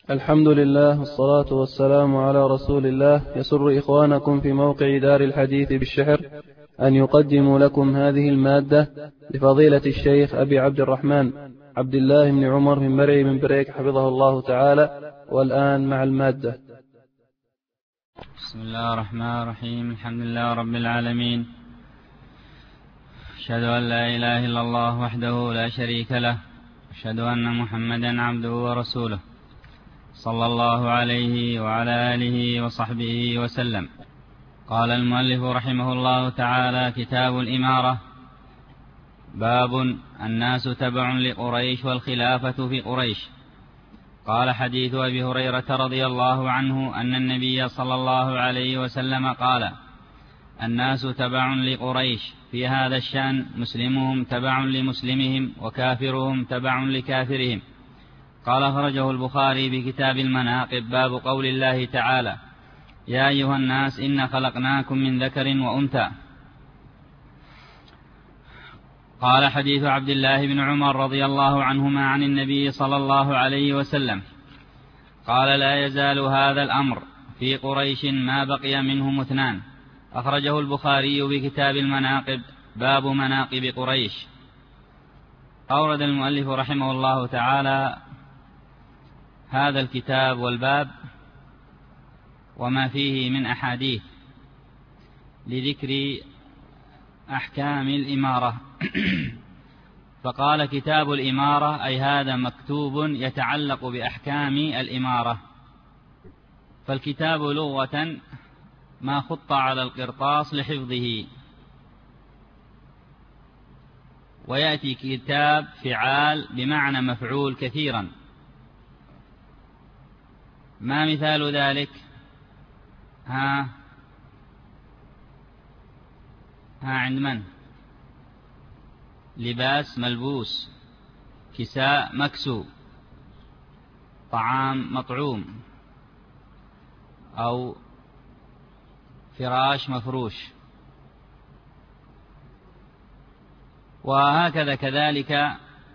الحمد لله والصلاة والسلام على رسول الله. يسر إخوانكم في موقع دار الحديث بالشحر أن يقدموا لكم هذه المادة لفضيلة الشيخ أبي عبد الرحمن عبد الله بن عمر من مرعي من بريك حفظه الله تعالى. والآن مع المادة. بسم الله الرحمن الرحيم. الحمد لله رب العالمين، أشهد أن لا إله إلا الله وحده لا شريك له، أشهد أن محمدا عبده ورسوله، صلى الله عليه وعلى آله وصحبه وسلم. قال المؤلف رحمه الله تعالى: كتاب الإمارة. باب: الناس تبع لقريش والخلافة في قريش. قال: حديث أبي هريرة رضي الله عنه أن النبي صلى الله عليه وسلم قال: الناس تبع لقريش في هذا الشأن، مسلمهم تبع لمسلمهم وكافرهم تبع لكافرهم. قال: أخرجه البخاري بكتاب المناقب. باب قول الله تعالى: يا أيها الناس إنا خلقناكم من ذكر وأنثى. قال: حديث عبد الله بن عمر رضي الله عنهما عن النبي صلى الله عليه وسلم قال: لا يزال هذا الأمر في قريش ما بقي منهم اثنان. أخرجه البخاري بكتاب المناقب. باب مناقب قريش. أورد المؤلف رحمه الله تعالى هذا الكتاب والباب وما فيه من أحاديث لذكر أحكام الإمارة. فقال: كتاب الإمارة، أي هذا مكتوب يتعلق بأحكام الإمارة. فالكتاب لغة ما خط على القرطاس لحفظه، ويأتي كتاب فعال بمعنى مفعول كثيرا. ما مثال ذلك؟ عند من؟ لباس ملبوس، كساء مكسو، طعام مطعوم، أو فراش مفروش. وهكذا كذلك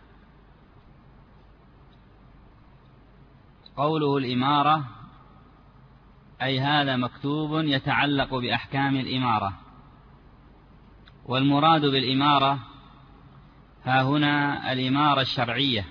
قوله الإمارة، أي هذا مكتوب يتعلق بأحكام الإمارة. والمراد بالإمارة ها هنا الإمارة الشرعية،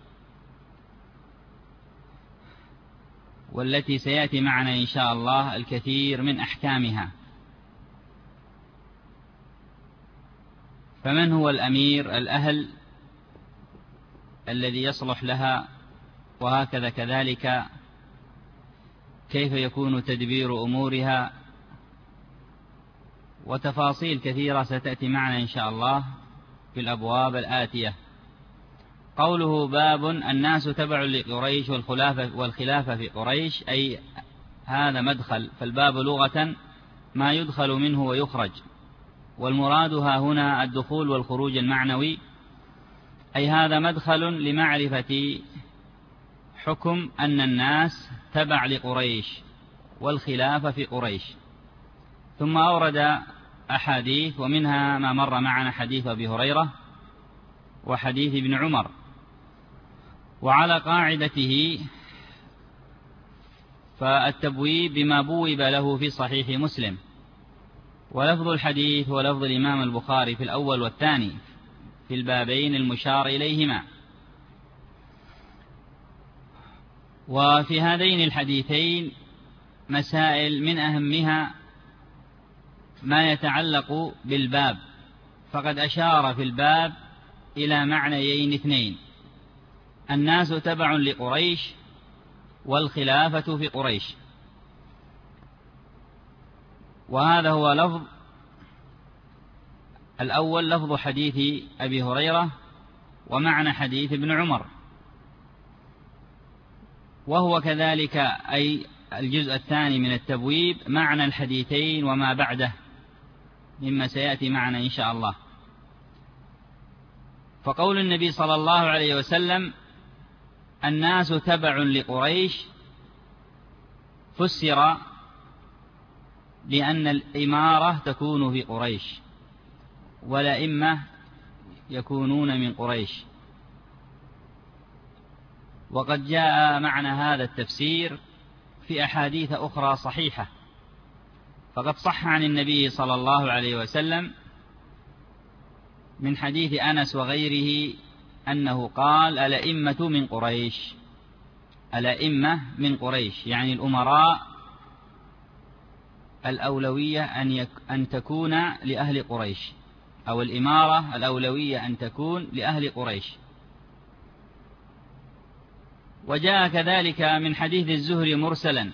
والتي سيأتي معنا إن شاء الله الكثير من أحكامها. فمن هو الأمير؟ الأهل الذي يصلح لها، وهكذا كذلك كيف يكون تدبير أمورها، وتفاصيل كثيرة ستأتي معنا إن شاء الله في الأبواب الآتية. قوله: باب الناس تبع لقريش والخلافة في قريش، أي هذا مدخل. فالباب لغة ما يدخل منه ويخرج، والمراد ها هنا الدخول والخروج المعنوي، أي هذا مدخل لمعرفة حكم أن الناس تبع لقريش والخلافة في قريش. ثم أورد أحاديث، ومنها ما مر معنا حديث أبي هريرة وحديث ابن عمر. وعلى قاعدته فالتبويب بما بوب له في صحيح مسلم، ولفظ الحديث ولفظ الإمام البخاري في الأول والثاني في البابين المشار إليهما. وفي هذين الحديثين مسائل من أهمها ما يتعلق بالباب، فقد أشار في الباب إلى معنيين اثنين: الناس تبع لقريش والخلافة في قريش. وهذا هو لفظ الأول، لفظ حديث أبي هريرة، ومعنى حديث ابن عمر. وهو كذلك أي الجزء الثاني من التبويب معنى الحديثين وما بعده مما سيأتي معنا إن شاء الله. فقول النبي صلى الله عليه وسلم: الناس تبع لقريش، فسر بأن الإمارة تكون في قريش، والأئمة يكونون من قريش. وقد جاء معنى هذا التفسير في أحاديث أخرى صحيحة، فقد صح عن النبي صلى الله عليه وسلم من حديث أنس وغيره أنه قال: الأئمة من قريش. الأئمة من قريش يعني الأمراء الأولوية أن تكون لأهل قريش، أو الإمارة الأولوية أن تكون لأهل قريش. وجاء كذلك من حديث الزهري مرسلا،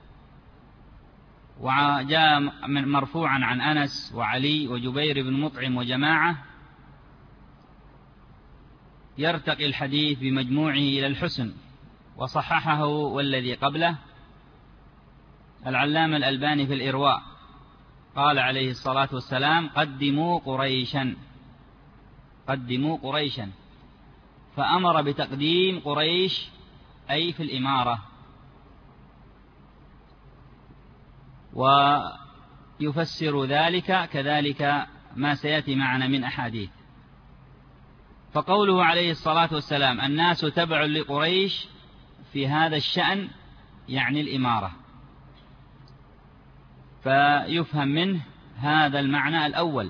وجاء مرفوعا عن أنس وعلي وجبير بن مطعم وجماعة، يرتقي الحديث بمجموعه إلى الحسن، وصححه والذي قبله العلامة الألباني في الإرواء، قال عليه الصلاة والسلام: قدموا قريشا، قدموا قريشا، فأمر بتقديم قريش أي في الإمارة. ويفسر ذلك كذلك ما سيأتي معنا من أحاديث. فقوله عليه الصلاة والسلام: الناس تبع لقريش في هذا الشأن يعني الإمارة، فيفهم منه هذا المعنى الأول.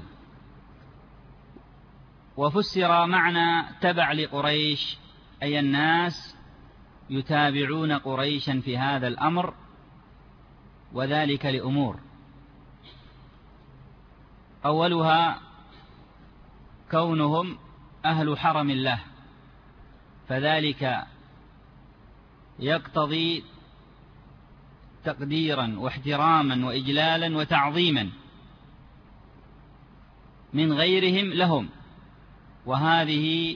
وفسر معنى تبع لقريش أي الناس يتابعون قريشا في هذا الأمر، وذلك لأمور: أولها كونهم أهل حرم الله، فذلك يقتضي تقديرا واحتراما وإجلالا وتعظيما من غيرهم لهم، وهذه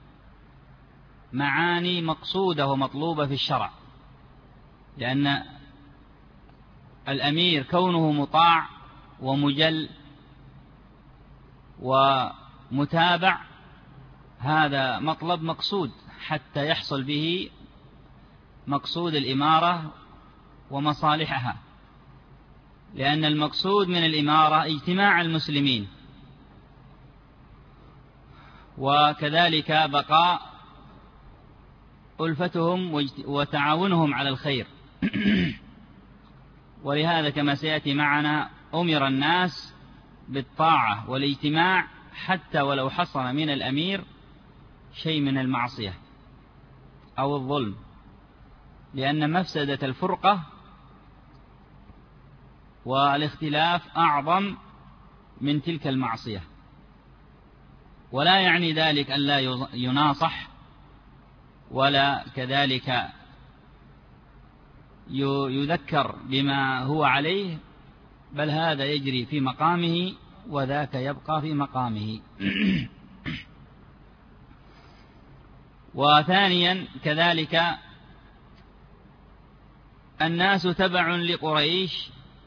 معاني مقصودة ومطلوبة في الشرع، لأن الأمير كونه مطاع ومجل ومتابع هذا مطلب مقصود حتى يحصل به مقصود الإمارة ومصالحها، لأن المقصود من الإمارة اجتماع المسلمين، وكذلك بقاء ألفتهم وتعاونهم على الخير. ولهذا كما سيأتي معنا أمر الناس بالطاعة والاجتماع حتى ولو حصل من الأمير شيء من المعصية أو الظلم، لأن مفسدة الفرقة والاختلاف أعظم من تلك المعصية. ولا يعني ذلك أن لا يناصح ولا كذلك يذكر بما هو عليه، بل هذا يجري في مقامه وذاك يبقى في مقامه. وثانيا كذلك الناس تبع لقريش،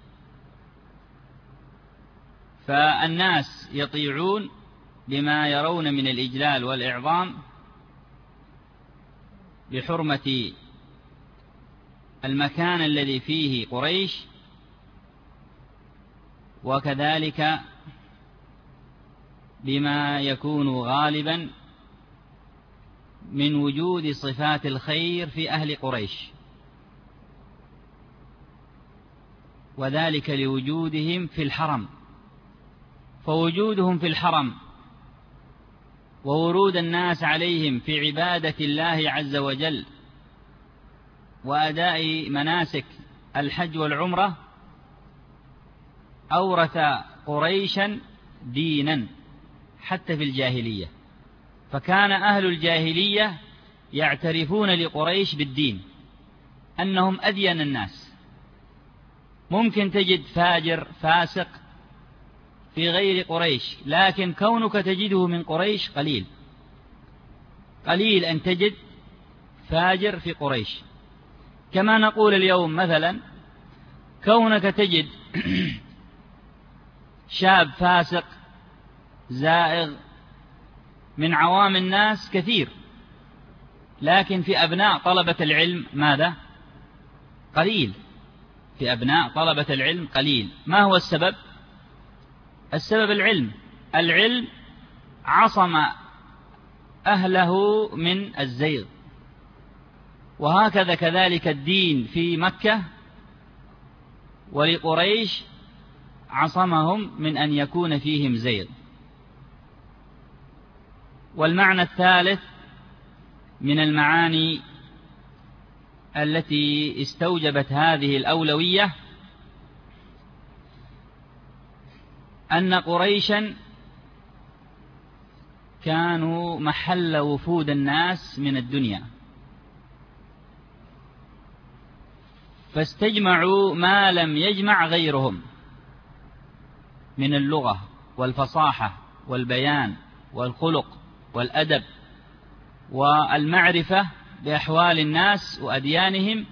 فالناس يطيعون بما يرون من الإجلال والإعظام بحرمة المكان الذي فيه قريش، وكذلك بما يكون غالبا من وجود صفات الخير في أهل قريش، وذلك لوجودهم في الحرم. فوجودهم في الحرم وورود الناس عليهم في عبادة الله عز وجل وأداء مناسك الحج والعمرة أورث قريشا دينا حتى في الجاهلية، فكان أهل الجاهلية يعترفون لقريش بالدين، أنهم أدين الناس. ممكن تجد فاجر فاسق في غير قريش، لكن كونك تجده من قريش قليل، قليل أن تجد فاجر في قريش. كما نقول اليوم مثلا كونك تجد شاب فاسق زائغ من عوام الناس كثير، لكن في أبناء طلبة العلم ماذا؟ قليل. في أبناء طلبة العلم قليل. ما هو السبب؟ السبب العلم. العلم عصم أهله من الزيغ، وهكذا كذلك الدين في مكة، ولقريش عصمهم من أن يكون فيهم زيغ. والمعنى الثالث من المعاني التي استوجبت هذه الأولوية أن قريشا كانوا محل وفود الناس من الدنيا، فاستجمعوا ما لم يجمع غيرهم من اللغة والفصاحة والبيان والخلق والأدب والمعرفة بأحوال الناس وأديانهم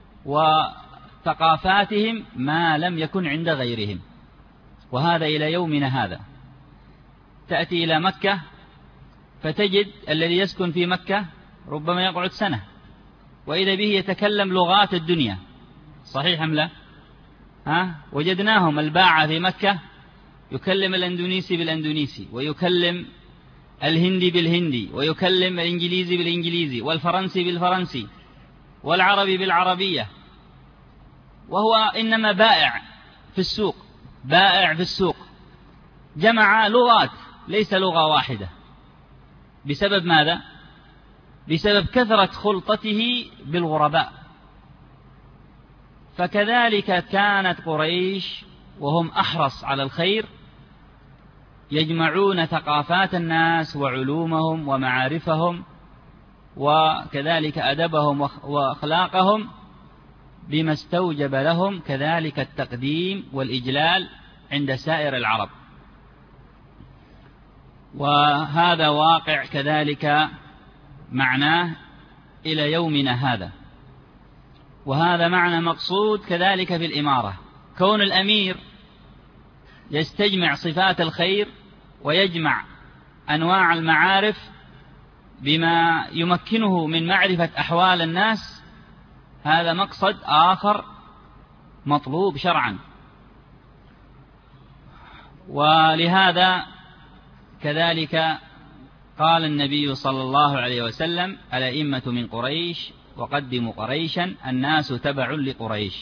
وثقافاتهم ما لم يكن عند غيرهم. وهذا إلى يومنا هذا، تأتي إلى مكة فتجد الذي يسكن في مكة ربما يقعد سنة وإذا به يتكلم لغات الدنيا. صحيح أم لا؟ وجدناهم الباعة في مكة يكلم الأندونيسي بالأندونيسي، ويكلم الهندي بالهندي، ويكلم الإنجليزي بالإنجليزي، والفرنسي بالفرنسي، والعربي بالعربية، وهو إنما بائع في السوق، بائع في السوق، جمع لغات ليس لغة واحدة. بسبب ماذا؟ بسبب كثرة خلطته بالغرباء. فكذلك كانت قريش وهم أحرص على الخير يجمعون ثقافات الناس وعلومهم ومعارفهم وكذلك أدبهم وأخلاقهم بما استوجب لهم كذلك التقديم والإجلال عند سائر العرب. وهذا واقع كذلك معناه إلى يومنا هذا. وهذا معنى مقصود كذلك في الإمارة، كون الأمير يستجمع صفات الخير ويجمع أنواع المعارف بما يمكنه من معرفة أحوال الناس، هذا مقصد آخر مطلوب شرعا. ولهذا كذلك قال النبي صلى الله عليه وسلم: الأئمة من قريش وقدموا قريشا، الناس تبع لقريش.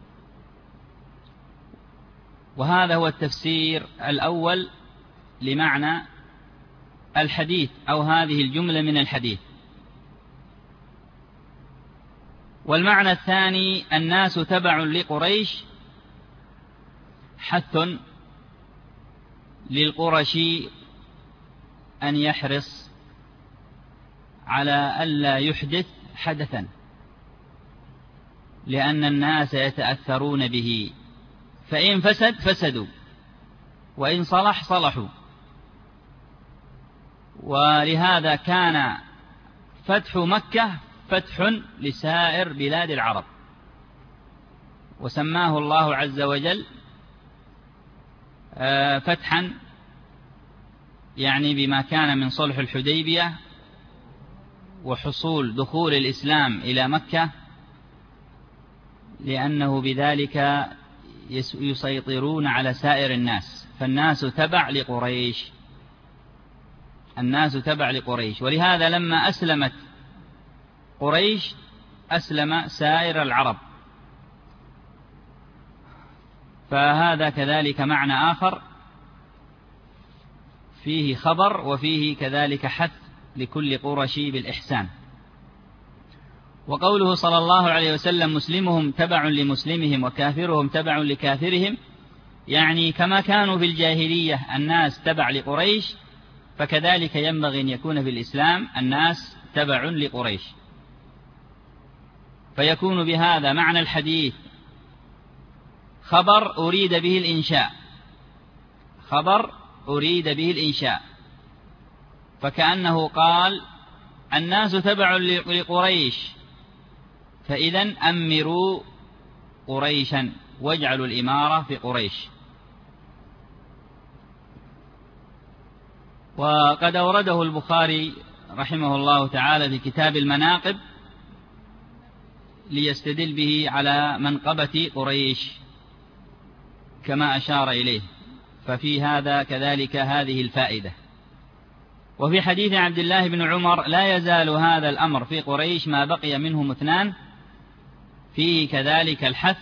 وهذا هو التفسير الأول لمعنى الحديث أو هذه الجملة من الحديث. والمعنى الثاني: الناس تبع لقريش، حث للقرشي أن يحرص على ألا يحدث حدثا، لأن الناس يتأثرون به، فإن فسد فسدوا وإن صلح صلحوا. ولهذا كان فتح مكة فتح لسائر بلاد العرب، وسماه الله عز وجل فتحا يعني بما كان من صلح الحديبية وحصول دخول الإسلام إلى مكة، لأنه بذلك يسيطرون على سائر الناس، فالناس تبع لقريش، الناس تبع لقريش. ولهذا لما أسلمت قريش أسلم سائر العرب. فهذا كذلك معنى آخر فيه خبر وفيه كذلك حث لكل قرشي بالإحسان. وقوله صلى الله عليه وسلم: مسلمهم تبع لمسلمهم وكافرهم تبع لكافرهم، يعني كما كانوا في الجاهلية الناس تبع لقريش، فكذلك ينبغي أن يكون في الإسلام الناس تبع لقريش. فيكون بهذا معنى الحديث خبر أريد به الإنشاء، خبر أريد به الإنشاء، فكأنه قال: الناس تبع لقريش، فإذن أمروا قريشا واجعلوا الإمارة في قريش. وقد أورده البخاري رحمه الله تعالى في كتاب المناقب ليستدل به على منقبة قريش كما أشار إليه، ففي هذا كذلك هذه الفائدة. وفي حديث عبد الله بن عمر: لا يزال هذا الأمر في قريش ما بقي منهم اثنان، فيه كذلك الحث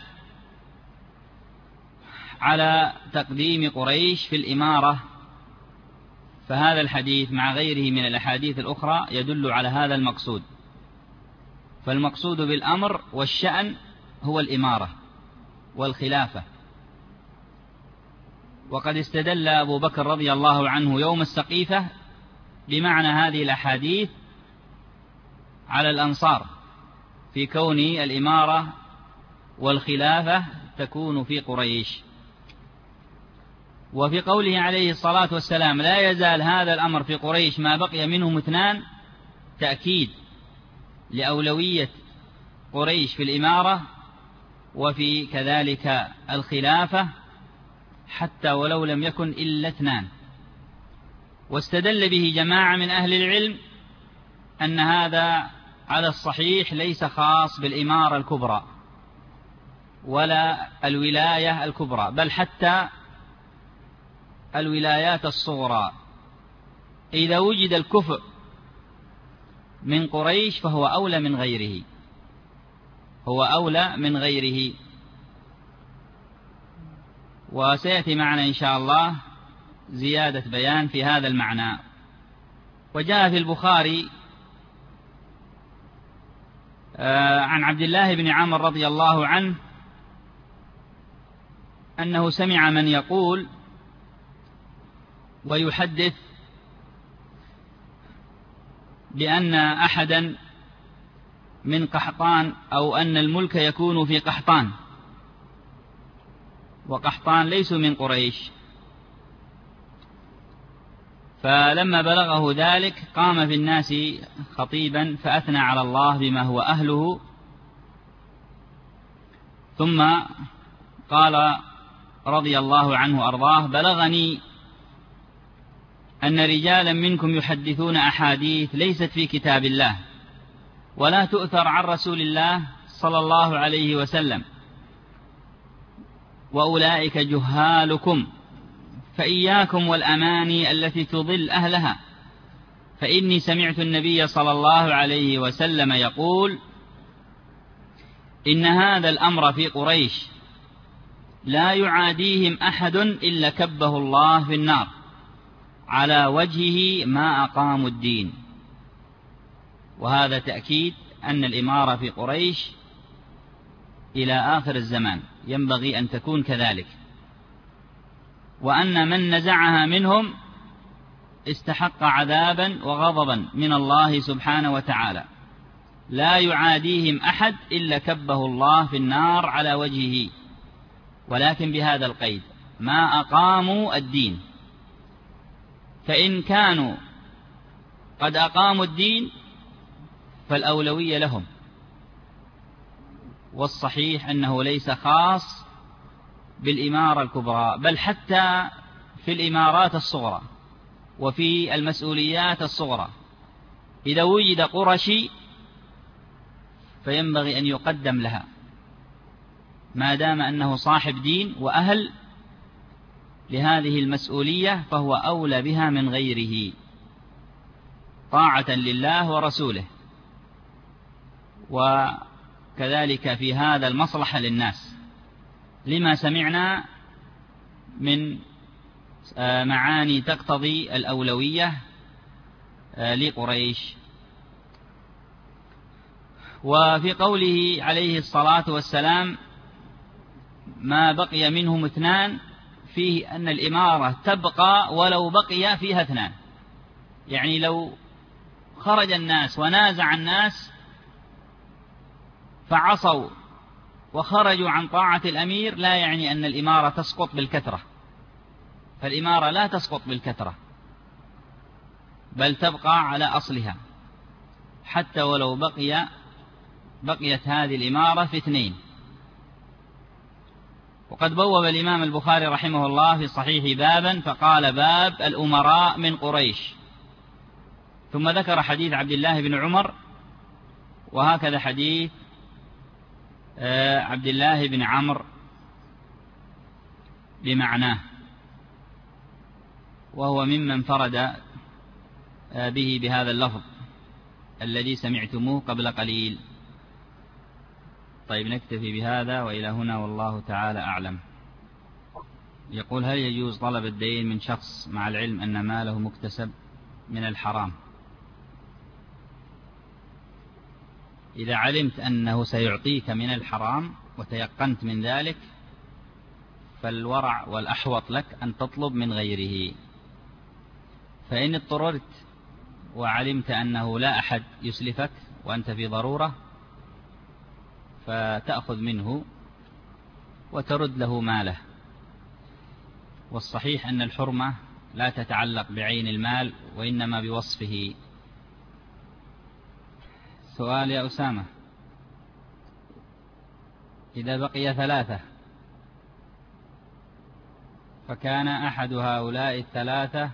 على تقديم قريش في الإمارة. فهذا الحديث مع غيره من الأحاديث الأخرى يدل على هذا المقصود. فالمقصود بالأمر والشأن هو الإمارة والخلافة. وقد استدل أبو بكر رضي الله عنه يوم السقيفة بمعنى هذه الأحاديث على الأنصار في كون الإمارة والخلافة تكون في قريش. وفي قوله عليه الصلاة والسلام: لا يزال هذا الأمر في قريش ما بقي منهم اثنان، تأكيد لأولوية قريش في الإمارة وفي كذلك الخلافة، حتى ولو لم يكن إلا اثنان. واستدل به جماعة من أهل العلم أن هذا على الصحيح ليس خاص بالإمارة الكبرى ولا الولاية الكبرى، بل حتى الولايات الصغرى إذا وجد الكفء من قريش فهو أولى من غيره، هو أولى من غيره. وسيأتي معنا إن شاء الله زيادة بيان في هذا المعنى. وجاء في البخاري عن عبد الله بن عمرو رضي الله عنه أنه سمع من يقول ويحدث بأن أحدا من قحطان، أو أن الملك يكون في قحطان، وقحطان ليسوا من قريش. فلما بلغه ذلك قام في الناس خطيبا فأثنى على الله بما هو أهله، ثم قال رضي الله عنه أرضاه: بلغني أن رجالا منكم يحدثون أحاديث ليست في كتاب الله ولا تؤثر عن رسول الله صلى الله عليه وسلم، وأولئك جهالكم، فإياكم والأماني التي تضل أهلها، فإني سمعت النبي صلى الله عليه وسلم يقول: إن هذا الأمر في قريش لا يعاديهم أحد إلا كبه الله في النار على وجهه ما أقاموا الدين. وهذا تأكيد أن الإمارة في قريش إلى آخر الزمان ينبغي أن تكون كذلك، وأن من نزعها منهم استحق عذابا وغضبا من الله سبحانه وتعالى، لا يعاديهم أحد إلا كبه الله في النار على وجهه، ولكن بهذا القيد: ما أقاموا الدين. فإن كانوا قد أقاموا الدين فالأولوية لهم، والصحيح أنه ليس خاص بالإمارة الكبرى، بل حتى في الإمارات الصغرى وفي المسؤوليات الصغرى إذا وجد قرشي فينبغي أن يقدم لها ما دام أنه صاحب دين وأهل لهذه المسؤولية، فهو أولى بها من غيره طاعة لله ورسوله، وكذلك في هذا المصلحة للناس، لما سمعنا من معاني تقتضي الأولوية لقريش. وفي قوله عليه الصلاة والسلام: ما بقي منهم اثنان، فيه أن الإمارة تبقى ولو بقي فيها اثنان، يعني لو خرج الناس ونازع الناس فعصوا وخرجوا عن طاعة الأمير، لا يعني أن الإمارة تسقط بالكثرة، فالإمارة لا تسقط بالكثرة بل تبقى على أصلها، حتى ولو بقيت هذه الإمارة في اثنين. وقد بوب الإمام البخاري رحمه الله في صحيح بابا فقال: باب الأمراء من قريش، ثم ذكر حديث عبد الله بن عمر، وهكذا حديث عبد الله بن عمرو بمعناه، وهو ممن فرد به بهذا اللفظ الذي سمعتموه قبل قليل. طيب نكتفي بهذا وإلى هنا والله تعالى أعلم. يقول: هل يجوز طلب الدين من شخص مع العلم أن ماله مكتسب من الحرام؟ إذا علمت أنه سيعطيك من الحرام وتيقنت من ذلك فالورع والأحوط لك أن تطلب من غيره. فإن اضطررت وعلمت أنه لا أحد يسلفك وأنت في ضرورة فتأخذ منه وترد له ماله. والصحيح أن الحرمة لا تتعلق بعين المال وإنما بوصفه. سؤال يا أسامة: إذا بقي 3 فكان أحد هؤلاء 3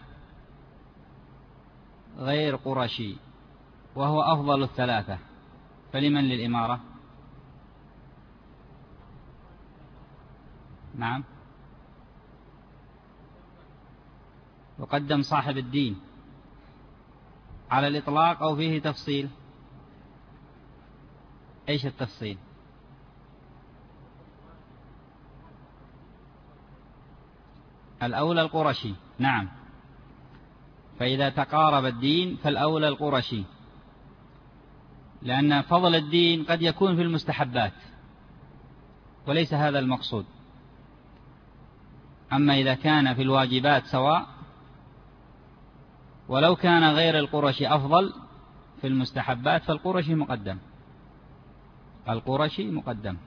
غير قرشي وهو أفضل 3 فلمن للإمارة؟ نعم، يقدم صاحب الدين على الإطلاق أو فيه تفصيل؟ إيش التفصيل؟ الأولى القرشي. نعم، فإذا تقارب الدين فالأولى القرشي، لأن فضل الدين قد يكون في المستحبات وليس هذا المقصود. أما إذا كان في الواجبات سواء، ولو كان غير القرشي أفضل في المستحبات فالقرشي مقدم، القرشي مقدم.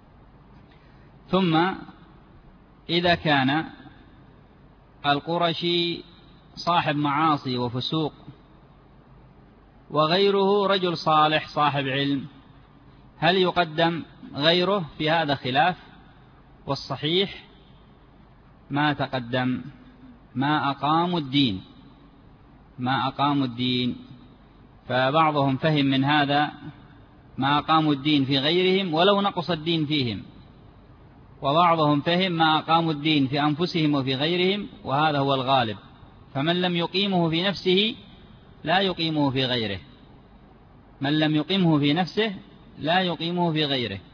ثم إذا كان القرشي صاحب معاصي وفسوق وغيره رجل صالح صاحب علم، هل يقدم غيره؟ في هذا خلاف، والصحيح ما تقدم ما أقاموا الدين. فبعضهم فهم من هذا ما أقاموا الدين في غيرهم ولو نقص الدين فيهم، وبعضهم فهم ما أقاموا الدين في أنفسهم وفي غيرهم، وهذا هو الغالب. فمن لم يقيمه في نفسه لا يقيمه في غيره، من لم يقيمه في نفسه لا يقيمه في غيره.